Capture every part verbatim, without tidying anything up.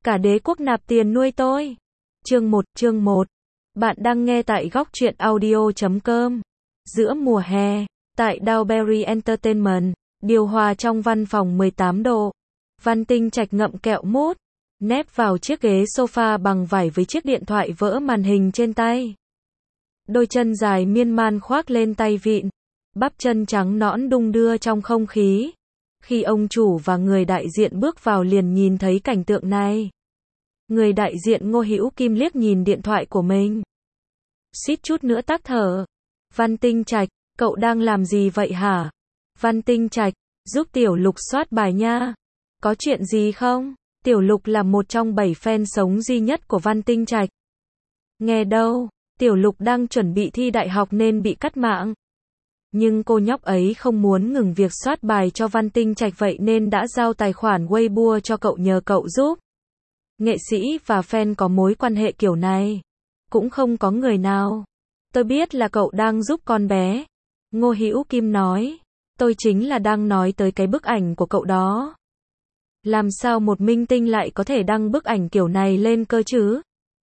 Cả đế quốc nạp tiền nuôi tôi. Chương một, chương một. Bạn đang nghe tại góc truyện audio chấm com. Giữa mùa hè, tại Dowberry Entertainment, điều hòa trong văn phòng mười tám độ. Văn Tinh Trạch ngậm kẹo mút, nép vào chiếc ghế sofa bằng vải với chiếc điện thoại vỡ màn hình trên tay. Đôi chân dài miên man khoác lên tay vịn, bắp chân trắng nõn đung đưa trong không khí. Khi ông chủ và người đại diện bước vào liền nhìn thấy cảnh tượng này. Người đại diện Ngô Hữu Kim liếc nhìn điện thoại của mình, suýt chút nữa tắc thở. Văn Tinh Trạch, cậu đang làm gì vậy hả? Văn Tinh Trạch, giúp Tiểu Lục soát bài nha. Có chuyện gì không? Tiểu Lục là một trong bảy fan sống duy nhất của Văn Tinh Trạch. Nghe đâu, Tiểu Lục đang chuẩn bị thi đại học nên bị cắt mạng. Nhưng cô nhóc ấy không muốn ngừng việc soát bài cho Văn Tinh Trạch vậy nên đã giao tài khoản Weibo cho cậu nhờ cậu giúp. Nghệ sĩ và fan có mối quan hệ kiểu này, cũng không có người nào. Tôi biết là cậu đang giúp con bé. Ngô Hữu Kim nói. Tôi chính là đang nói tới cái bức ảnh của cậu đó. Làm sao một minh tinh lại có thể đăng bức ảnh kiểu này lên cơ chứ?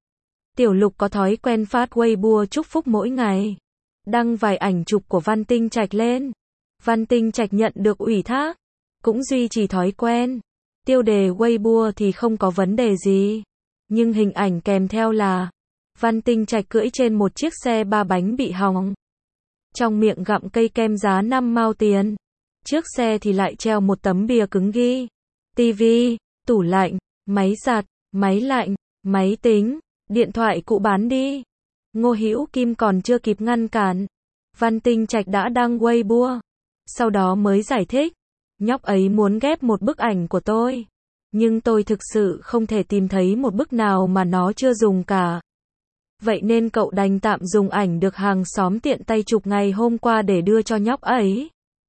Tiểu Lục có thói quen phát Weibo chúc phúc mỗi ngày, đăng vài ảnh chụp của Văn Tinh Trạch lên. Văn Tinh Trạch nhận được ủy thác, cũng duy trì thói quen. Tiêu đề Weibo thì không có vấn đề gì, nhưng hình ảnh kèm theo là Văn Tinh Trạch cưỡi trên một chiếc xe ba bánh bị hỏng, trong miệng gặm cây kem giá năm mao tiền. Trước xe thì lại treo một tấm bìa cứng ghi tivi, tủ lạnh, máy giặt, máy lạnh, máy tính, điện thoại cũ bán đi. Ngô Hữu Kim còn chưa kịp ngăn cản, Văn Tinh Trạch đã đăng Weibo. Sau đó mới giải thích, nhóc ấy muốn ghép một bức ảnh của tôi, nhưng tôi thực sự không thể tìm thấy một bức nào mà nó chưa dùng cả. Vậy nên cậu đành tạm dùng ảnh được hàng xóm tiện tay chụp ngày hôm qua để đưa cho nhóc ấy.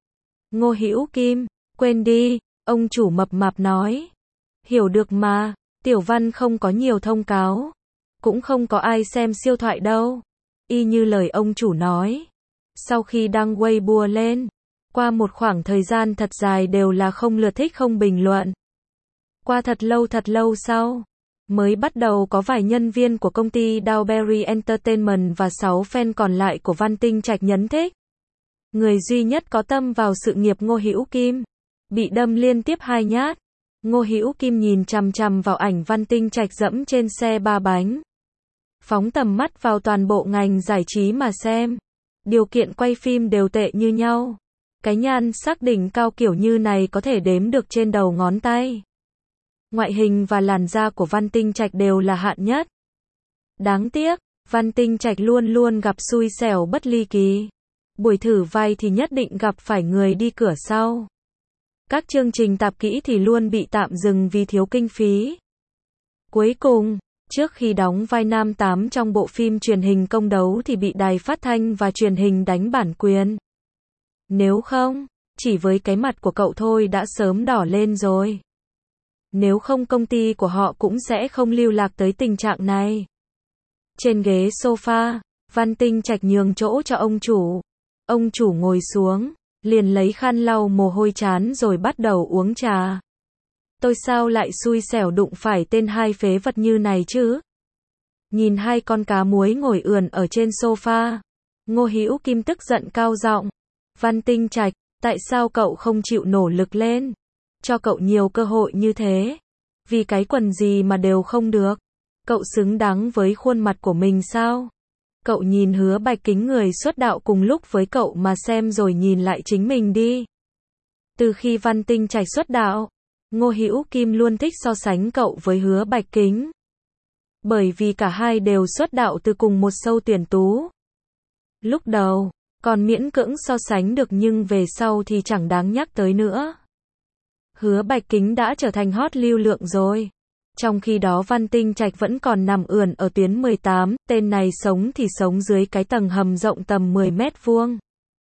Ngô Hữu Kim, quên đi, ông chủ mập mạp nói. Hiểu được mà, Tiểu Văn không có nhiều thông cáo, cũng không có ai xem siêu thoại đâu. Y như lời ông chủ nói. Sau khi đăng Weibo lên, qua một khoảng thời gian thật dài đều là không lượt thích không bình luận. Qua thật lâu thật lâu sau, mới bắt đầu có vài nhân viên của công ty Dowberry Entertainment và sáu fan còn lại của Văn Tinh Trạch nhấn thích. Người duy nhất có tâm vào sự nghiệp Ngô Hữu Kim, bị đâm liên tiếp hai nhát. Ngô Hữu Kim nhìn chằm chằm vào ảnh Văn Tinh Trạch dẫm trên xe ba bánh. Phóng tầm mắt vào toàn bộ ngành giải trí mà xem. Điều kiện quay phim đều tệ như nhau. Cái nhan sắc đỉnh cao kiểu như này có thể đếm được trên đầu ngón tay. Ngoại hình và làn da của Văn Tinh Trạch đều là hạng nhất. Đáng tiếc, Văn Tinh Trạch luôn luôn gặp xui xẻo bất ly kỳ. Buổi thử vai thì nhất định gặp phải người đi cửa sau. Các chương trình tạp kỹ thì luôn bị tạm dừng vì thiếu kinh phí. Cuối cùng, trước khi đóng vai nam tám trong bộ phim truyền hình Công Đấu thì bị đài phát thanh và truyền hình đánh bản quyền. Nếu không, chỉ với cái mặt của cậu thôi đã sớm đỏ lên rồi. Nếu không công ty của họ cũng sẽ không lưu lạc tới tình trạng này. Trên ghế sofa, Văn Tinh Trạch nhường chỗ cho ông chủ. Ông chủ ngồi xuống, liền lấy khăn lau mồ hôi trán rồi bắt đầu uống trà. Tôi sao lại xui xẻo đụng phải tên hai phế vật như này chứ? Nhìn hai con cá muối ngồi ườn ở trên sofa, Ngô Hữu Kim tức giận cao giọng. Văn Tinh Trạch, tại sao cậu không chịu nỗ lực lên? Cho cậu nhiều cơ hội như thế. Vì cái quần gì mà đều không được. Cậu xứng đáng với khuôn mặt của mình sao? Cậu nhìn Hứa Bạch Kính người xuất đạo cùng lúc với cậu mà xem rồi nhìn lại chính mình đi. Từ khi Văn Tinh Trạch xuất đạo, Ngô Hữu Kim luôn thích so sánh cậu với Hứa Bạch Kính. Bởi vì cả hai đều xuất đạo từ cùng một show tuyển tú. Lúc đầu, còn miễn cưỡng so sánh được nhưng về sau thì chẳng đáng nhắc tới nữa. Hứa Bạch Kính đã trở thành hot lưu lượng rồi. Trong khi đó Văn Tinh Trạch vẫn còn nằm ườn ở tuyến mười tám, tên này sống thì sống dưới cái tầng hầm rộng tầm mười mét vuông.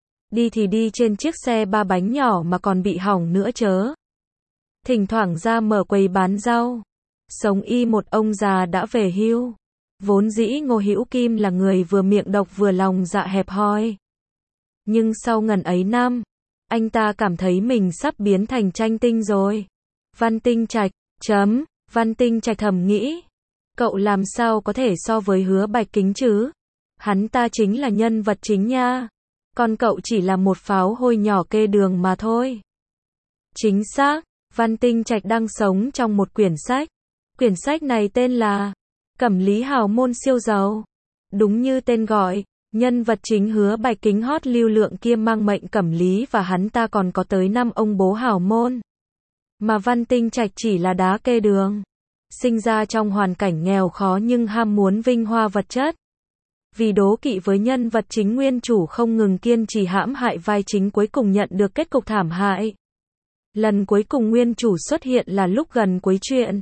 Đi thì đi trên chiếc xe ba bánh nhỏ mà còn bị hỏng nữa chớ. Thỉnh thoảng ra mở quầy bán rau. Sống y một ông già đã về hưu. Vốn dĩ Ngô Hữu Kim là người vừa miệng độc vừa lòng dạ hẹp hòi. Nhưng sau ngần ấy năm, anh ta cảm thấy mình sắp biến thành tranh tinh rồi. Văn Tinh Trạch, chấm, Văn Tinh Trạch thầm nghĩ. Cậu làm sao có thể so với Hứa Bạch Kính chứ? Hắn ta chính là nhân vật chính nha. Còn cậu chỉ là một pháo hôi nhỏ kê đường mà thôi. Chính xác, Văn Tinh Trạch đang sống trong một quyển sách. Quyển sách này tên là Cẩm Lý Hào Môn Siêu Giàu. Đúng như tên gọi, nhân vật chính Hứa Bạch Kính hot lưu lượng kia mang mệnh Cẩm Lý và hắn ta còn có tới năm ông bố hào môn. Mà Văn Tinh Trạch chỉ là đá kê đường. Sinh ra trong hoàn cảnh nghèo khó nhưng ham muốn vinh hoa vật chất. Vì đố kỵ với nhân vật chính nguyên chủ không ngừng kiên trì hãm hại vai chính cuối cùng nhận được kết cục thảm hại. Lần cuối cùng nguyên chủ xuất hiện là lúc gần cuối truyện.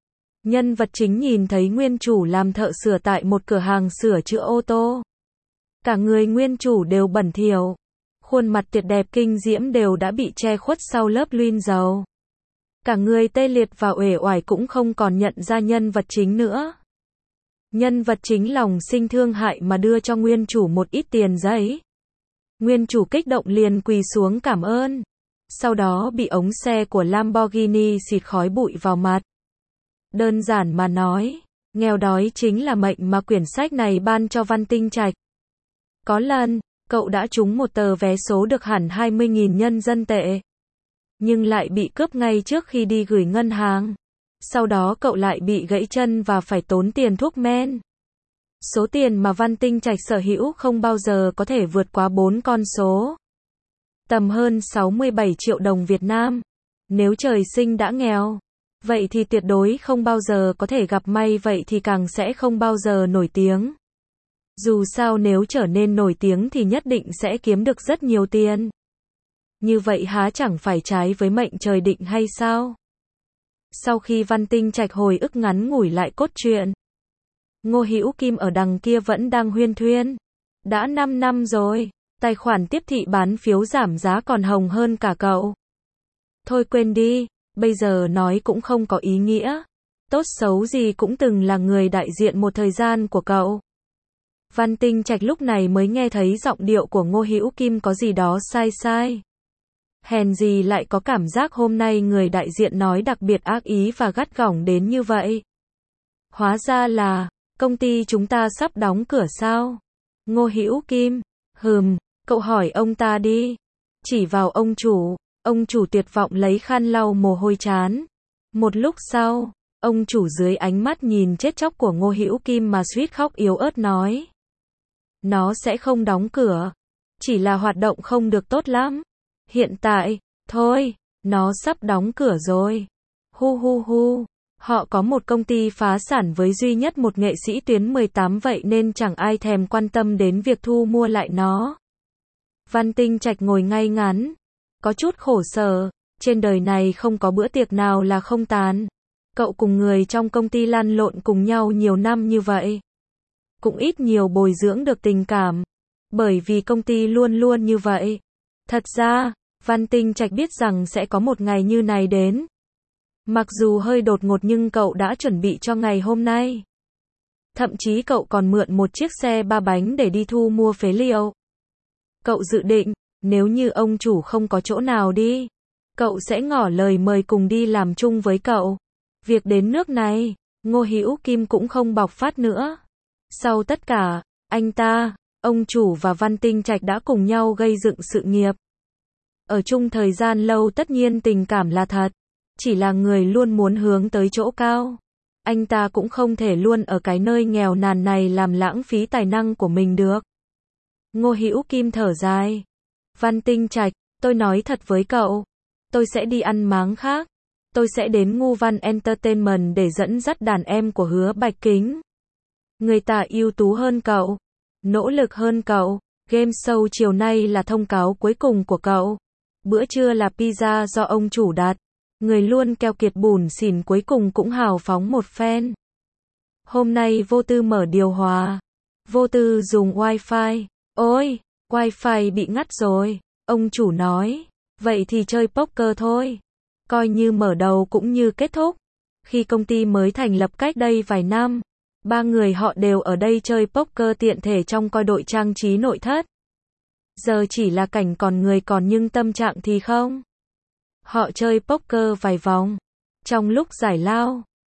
Nhân vật chính nhìn thấy nguyên chủ làm thợ sửa tại một cửa hàng sửa chữa ô tô. Cả người nguyên chủ đều bẩn thỉu. Khuôn mặt tuyệt đẹp kinh diễm đều đã bị che khuất sau lớp luyên dầu. Cả người tê liệt và uể oải cũng không còn nhận ra nhân vật chính nữa. Nhân vật chính lòng sinh thương hại mà đưa cho nguyên chủ một ít tiền giấy. Nguyên chủ kích động liền quỳ xuống cảm ơn. Sau đó bị ống xe của Lamborghini xịt khói bụi vào mặt. Đơn giản mà nói, nghèo đói chính là mệnh mà quyển sách này ban cho Văn Tinh Trạch. Có lần, cậu đã trúng một tờ vé số được hẳn hai mươi nghìn nhân dân tệ. Nhưng lại bị cướp ngay trước khi đi gửi ngân hàng. Sau đó cậu lại bị gãy chân và phải tốn tiền thuốc men. Số tiền mà Văn Tinh Trạch sở hữu không bao giờ có thể vượt quá bốn con số. Tầm hơn sáu mươi bảy triệu đồng Việt Nam. Nếu trời sinh đã nghèo, vậy thì tuyệt đối không bao giờ có thể gặp may, vậy thì càng sẽ không bao giờ nổi tiếng. Dù sao nếu trở nên nổi tiếng thì nhất định sẽ kiếm được rất nhiều tiền. Như vậy há chẳng phải trái với mệnh trời định hay sao? Sau khi Văn Tinh Trạch hồi ức ngắn ngủi lại cốt truyện, Ngô Hữu Kim ở đằng kia vẫn đang huyên thuyên. Đã năm năm rồi, tài khoản tiếp thị bán phiếu giảm giá còn hồng hơn cả cậu. Thôi quên đi, bây giờ nói cũng không có ý nghĩa. Tốt xấu gì cũng từng là người đại diện một thời gian của cậu. Văn Tinh Trạch lúc này mới nghe thấy giọng điệu của Ngô Hữu Kim có gì đó sai sai. Hèn gì lại có cảm giác hôm nay người đại diện nói đặc biệt ác ý và gắt gỏng đến như vậy. Hóa ra là, công ty chúng ta sắp đóng cửa sao? Ngô Hữu Kim, hừm, cậu hỏi ông ta đi. Chỉ vào ông chủ, ông chủ tuyệt vọng lấy khăn lau mồ hôi trán. Một lúc sau, ông chủ dưới ánh mắt nhìn chết chóc của Ngô Hữu Kim mà suýt khóc yếu ớt nói. Nó sẽ không đóng cửa. Chỉ là hoạt động không được tốt lắm. Hiện tại, thôi, nó sắp đóng cửa rồi. Hu hu hu, họ có một công ty phá sản với duy nhất một nghệ sĩ tuyến mười tám vậy nên chẳng ai thèm quan tâm đến việc thu mua lại nó. Văn Tinh Trạch ngồi ngay ngắn, có chút khổ sở, trên đời này không có bữa tiệc nào là không tàn. Cậu cùng người trong công ty lăn lộn cùng nhau nhiều năm như vậy. Cũng ít nhiều bồi dưỡng được tình cảm, bởi vì công ty luôn luôn như vậy. Thật ra, Văn Tinh Trạch biết rằng sẽ có một ngày như này đến. Mặc dù hơi đột ngột nhưng cậu đã chuẩn bị cho ngày hôm nay. Thậm chí cậu còn mượn một chiếc xe ba bánh để đi thu mua phế liệu. Cậu dự định, nếu như ông chủ không có chỗ nào đi, cậu sẽ ngỏ lời mời cùng đi làm chung với cậu. Việc đến nước này, Ngô Hữu Kim cũng không bộc phát nữa. Sau tất cả, anh ta, ông chủ và Văn Tinh Trạch đã cùng nhau gây dựng sự nghiệp. Ở chung thời gian lâu tất nhiên tình cảm là thật. Chỉ là người luôn muốn hướng tới chỗ cao. Anh ta cũng không thể luôn ở cái nơi nghèo nàn này làm lãng phí tài năng của mình được. Ngô Hữu Kim thở dài. Văn Tinh Trạch, tôi nói thật với cậu. Tôi sẽ đi ăn máng khác. Tôi sẽ đến Ngu Văn Entertainment để dẫn dắt đàn em của Hứa Bạch Kính. Người ta ưu tú hơn cậu. Nỗ lực hơn cậu. Game show chiều nay là thông cáo cuối cùng của cậu. Bữa trưa là pizza do ông chủ đặt. Người luôn keo kiệt bủn xỉn cuối cùng cũng hào phóng một phen. Hôm nay Vô Tư mở điều hòa. Vô Tư dùng wifi. Ôi, wifi bị ngắt rồi. Ông chủ nói. Vậy thì chơi poker thôi. Coi như mở đầu cũng như kết thúc. Khi công ty mới thành lập cách đây vài năm, ba người họ đều ở đây chơi poker tiện thể trong coi đội trang trí nội thất. Giờ chỉ là cảnh còn người còn nhưng tâm trạng thì không. Họ chơi poker vài vòng. Trong lúc giải lao,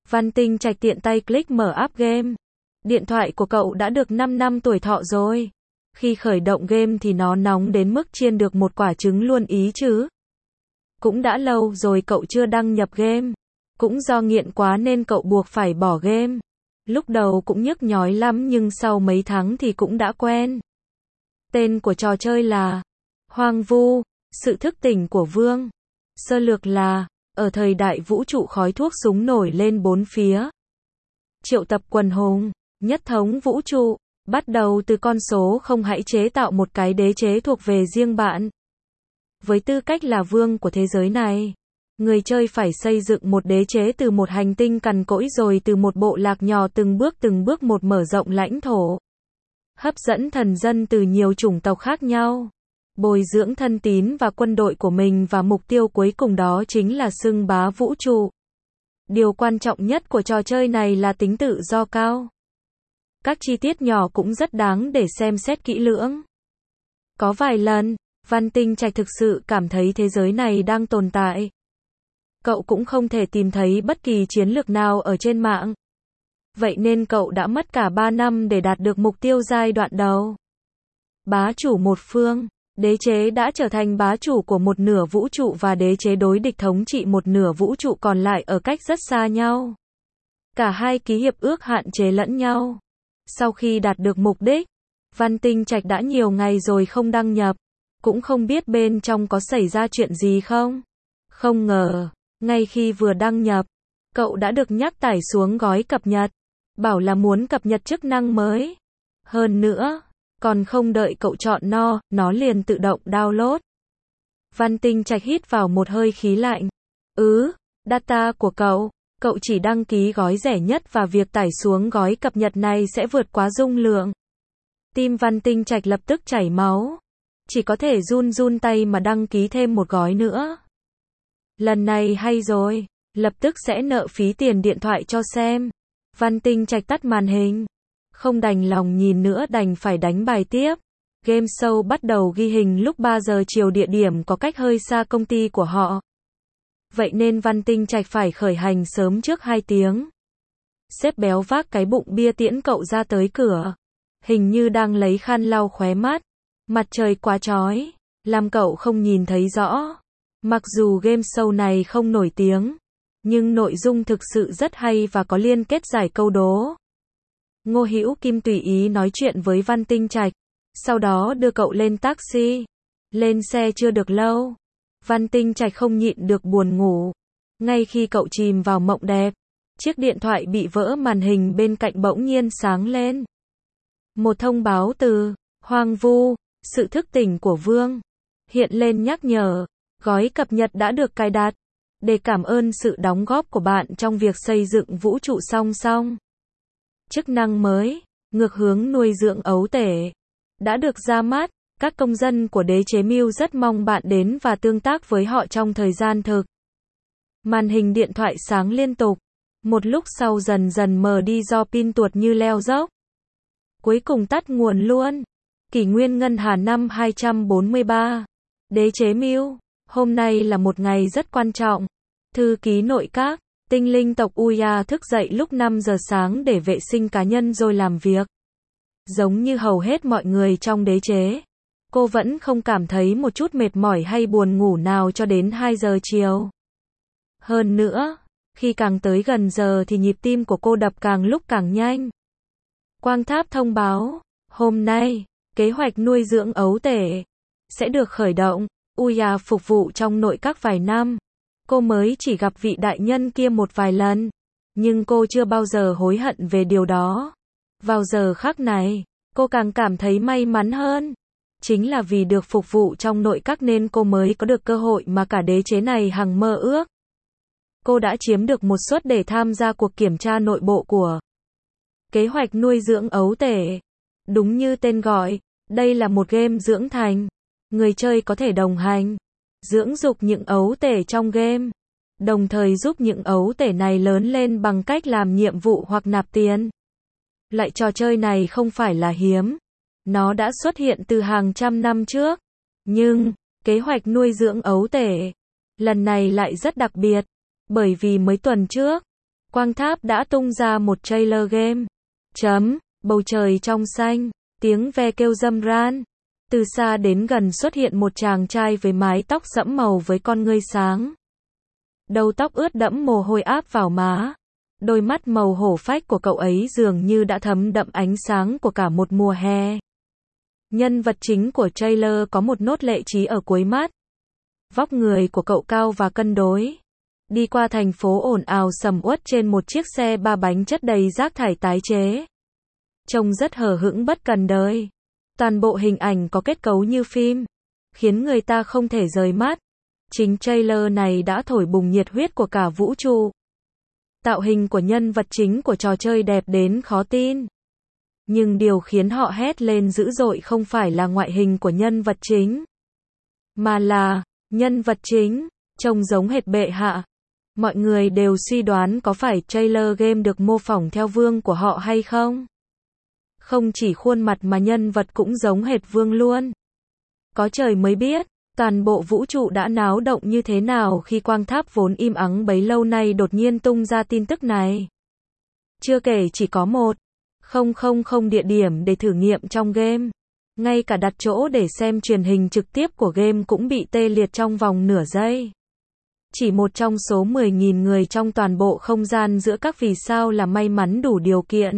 Văn Tinh Trạch tiện tay click mở app game. Điện thoại của cậu đã được năm năm tuổi thọ rồi. Khi khởi động game thì nó nóng đến mức chiên được một quả trứng luôn ý chứ. Cũng đã lâu rồi cậu chưa đăng nhập game. Cũng do nghiện quá nên cậu buộc phải bỏ game. Lúc đầu cũng nhức nhói lắm nhưng sau mấy tháng thì cũng đã quen. Tên của trò chơi là Hoang Vu, sự thức tỉnh của Vương. Sơ lược là, ở thời đại vũ trụ khói thuốc súng nổi lên bốn phía. Triệu tập quần hùng, nhất thống vũ trụ, bắt đầu từ con số không hãy chế tạo một cái đế chế thuộc về riêng bạn. Với tư cách là vương của thế giới này, người chơi phải xây dựng một đế chế từ một hành tinh cằn cỗi rồi từ một bộ lạc nhỏ từng bước từng bước một mở rộng lãnh thổ. Hấp dẫn thần dân từ nhiều chủng tộc khác nhau. Bồi dưỡng thân tín và quân đội của mình và mục tiêu cuối cùng đó chính là xưng bá vũ trụ. Điều quan trọng nhất của trò chơi này là tính tự do cao. Các chi tiết nhỏ cũng rất đáng để xem xét kỹ lưỡng. Có vài lần, Văn Tinh Trạch thực sự cảm thấy thế giới này đang tồn tại. Cậu cũng không thể tìm thấy bất kỳ chiến lược nào ở trên mạng. Vậy nên cậu đã mất cả ba năm để đạt được mục tiêu giai đoạn đầu. Bá chủ một phương, đế chế đã trở thành bá chủ của một nửa vũ trụ và đế chế đối địch thống trị một nửa vũ trụ còn lại ở cách rất xa nhau. Cả hai ký hiệp ước hạn chế lẫn nhau. Sau khi đạt được mục đích, Văn Tinh Trạch đã nhiều ngày rồi không đăng nhập, cũng không biết bên trong có xảy ra chuyện gì không. Không ngờ, ngay khi vừa đăng nhập, cậu đã được nhắc tải xuống gói cập nhật, bảo là muốn cập nhật chức năng mới. Hơn nữa, còn không đợi cậu chọn no, nó liền tự động download. Văn Tinh Trạch hít vào một hơi khí lạnh. Ừ, data của cậu, cậu chỉ đăng ký gói rẻ nhất và việc tải xuống gói cập nhật này sẽ vượt quá dung lượng. Tim Văn Tinh Trạch lập tức chảy máu. Chỉ có thể run run tay mà đăng ký thêm một gói nữa. Lần này hay rồi, lập tức sẽ nợ phí tiền điện thoại cho xem. Văn Tinh Trạch tắt màn hình. Không đành lòng nhìn nữa đành phải đánh bài tiếp. Game show bắt đầu ghi hình lúc ba giờ chiều, địa điểm có cách hơi xa công ty của họ. Vậy nên Văn Tinh Trạch phải khởi hành sớm trước hai tiếng. Sếp béo vác cái bụng bia tiễn cậu ra tới cửa. Hình như đang lấy khăn lau khóe mắt. Mặt trời quá chói, làm cậu không nhìn thấy rõ. Mặc dù game show này không nổi tiếng, nhưng nội dung thực sự rất hay và có liên kết giải câu đố. Ngô Hữu Kim tùy ý nói chuyện với Văn Tinh Trạch, sau đó đưa cậu lên taxi. Lên xe chưa được lâu, Văn Tinh Trạch không nhịn được buồn ngủ. Ngay khi cậu chìm vào mộng đẹp, chiếc điện thoại bị vỡ màn hình bên cạnh bỗng nhiên sáng lên. Một thông báo từ Hoang Vu, sự thức tỉnh của Vương, hiện lên nhắc nhở, gói cập nhật đã được cài đặt, để cảm ơn sự đóng góp của bạn trong việc xây dựng vũ trụ song song. Chức năng mới, ngược hướng nuôi dưỡng ấu tể, đã được ra mắt, các công dân của đế chế Mưu rất mong bạn đến và tương tác với họ trong thời gian thực. Màn hình điện thoại sáng liên tục, một lúc sau dần dần mờ đi do pin tuột như leo dốc. Cuối cùng tắt nguồn luôn. Kỷ nguyên Ngân Hà năm hai trăm bốn mươi ba. Đế chế Mưu, hôm nay là một ngày rất quan trọng. Thư ký nội các, tinh linh tộc Uya thức dậy lúc năm giờ sáng để vệ sinh cá nhân rồi làm việc. Giống như hầu hết mọi người trong đế chế, cô vẫn không cảm thấy một chút mệt mỏi hay buồn ngủ nào cho đến hai giờ chiều. Hơn nữa, khi càng tới gần giờ thì nhịp tim của cô đập càng lúc càng nhanh. Quang Tháp thông báo, hôm nay, kế hoạch nuôi dưỡng ấu tể sẽ được khởi động. Uya phục vụ trong nội các vài năm. Cô mới chỉ gặp vị đại nhân kia một vài lần, nhưng cô chưa bao giờ hối hận về điều đó. Vào giờ khắc này, cô càng cảm thấy may mắn hơn. Chính là vì được phục vụ trong nội các nên cô mới có được cơ hội mà cả đế chế này hằng mơ ước. Cô đã chiếm được một suất để tham gia cuộc kiểm tra nội bộ của kế hoạch nuôi dưỡng ấu tể. Đúng như tên gọi, đây là một game dưỡng thành. Người chơi có thể đồng hành, dưỡng dục những ấu tể trong game, đồng thời giúp những ấu tể này lớn lên bằng cách làm nhiệm vụ hoặc nạp tiền. Loại trò chơi này không phải là hiếm, nó đã xuất hiện từ hàng trăm năm trước. Nhưng, kế hoạch nuôi dưỡng ấu tể lần này lại rất đặc biệt, bởi vì mới tuần trước, Quang Tháp đã tung ra một trailer game. Chấm, bầu trời trong xanh, tiếng ve kêu râm ran. Từ xa đến gần xuất hiện một chàng trai với mái tóc sẫm màu với con ngươi sáng. Đầu tóc ướt đẫm mồ hôi áp vào má. Đôi mắt màu hổ phách của cậu ấy dường như đã thấm đậm ánh sáng của cả một mùa hè. Nhân vật chính của trailer có một nốt lệ trí ở cuối mắt. Vóc người của cậu cao và cân đối. Đi qua thành phố ồn ào sầm uất trên một chiếc xe ba bánh chất đầy rác thải tái chế. Trông rất hờ hững bất cần đời. Toàn bộ hình ảnh có kết cấu như phim, khiến người ta không thể rời mắt. Chính trailer này đã thổi bùng nhiệt huyết của cả vũ trụ. Tạo hình của nhân vật chính của trò chơi đẹp đến khó tin. Nhưng điều khiến họ hét lên dữ dội không phải là ngoại hình của nhân vật chính, mà là nhân vật chính trông giống hệt bệ hạ. Mọi người đều suy đoán có phải trailer game được mô phỏng theo vương của họ hay không. Không chỉ khuôn mặt mà nhân vật cũng giống hệt vương luôn. Có trời mới biết, toàn bộ vũ trụ đã náo động như thế nào khi Quang Tháp vốn im ắng bấy lâu nay đột nhiên tung ra tin tức này. Chưa kể chỉ có một không không không địa điểm để thử nghiệm trong game. Ngay cả đặt chỗ để xem truyền hình trực tiếp của game cũng bị tê liệt trong vòng nửa giây. Chỉ một trong số mười nghìn người trong toàn bộ không gian giữa các vì sao là may mắn đủ điều kiện.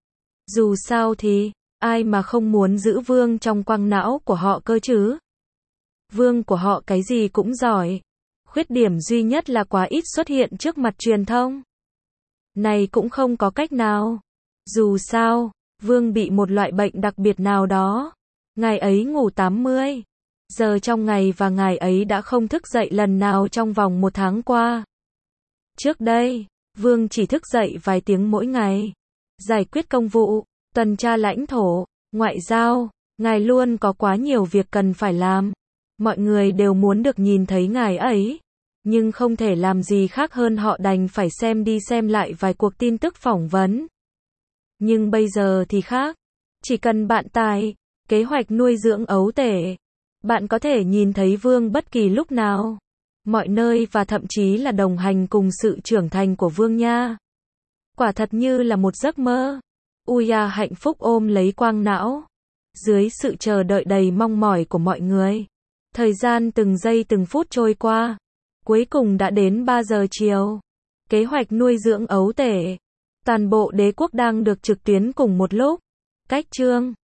Dù sao thì, ai mà không muốn giữ vương trong quang não của họ cơ chứ? Vương của họ cái gì cũng giỏi. Khuyết điểm duy nhất là quá ít xuất hiện trước mặt truyền thông. Này cũng không có cách nào. Dù sao, vương bị một loại bệnh đặc biệt nào đó. Ngài ấy ngủ tám mươi giờ trong ngày và ngài ấy đã không thức dậy lần nào trong vòng một tháng qua. Trước đây, vương chỉ thức dậy vài tiếng mỗi ngày. Giải quyết công vụ, tuần tra lãnh thổ, ngoại giao, ngài luôn có quá nhiều việc cần phải làm. Mọi người đều muốn được nhìn thấy ngài ấy, nhưng không thể làm gì khác hơn họ đành phải xem đi xem lại vài cuộc tin tức phỏng vấn. Nhưng bây giờ thì khác. Chỉ cần bạn tải kế hoạch nuôi dưỡng ấu tể, bạn có thể nhìn thấy vương bất kỳ lúc nào, mọi nơi và thậm chí là đồng hành cùng sự trưởng thành của vương nha. Quả thật như là một giấc mơ. Uya hạnh phúc ôm lấy quang não. Dưới sự chờ đợi đầy mong mỏi của mọi người. Thời gian từng giây từng phút trôi qua. Cuối cùng đã đến ba giờ chiều. Kế hoạch nuôi dưỡng ấu tể. Toàn bộ đế quốc đang được trực tuyến cùng một lúc. Cách chương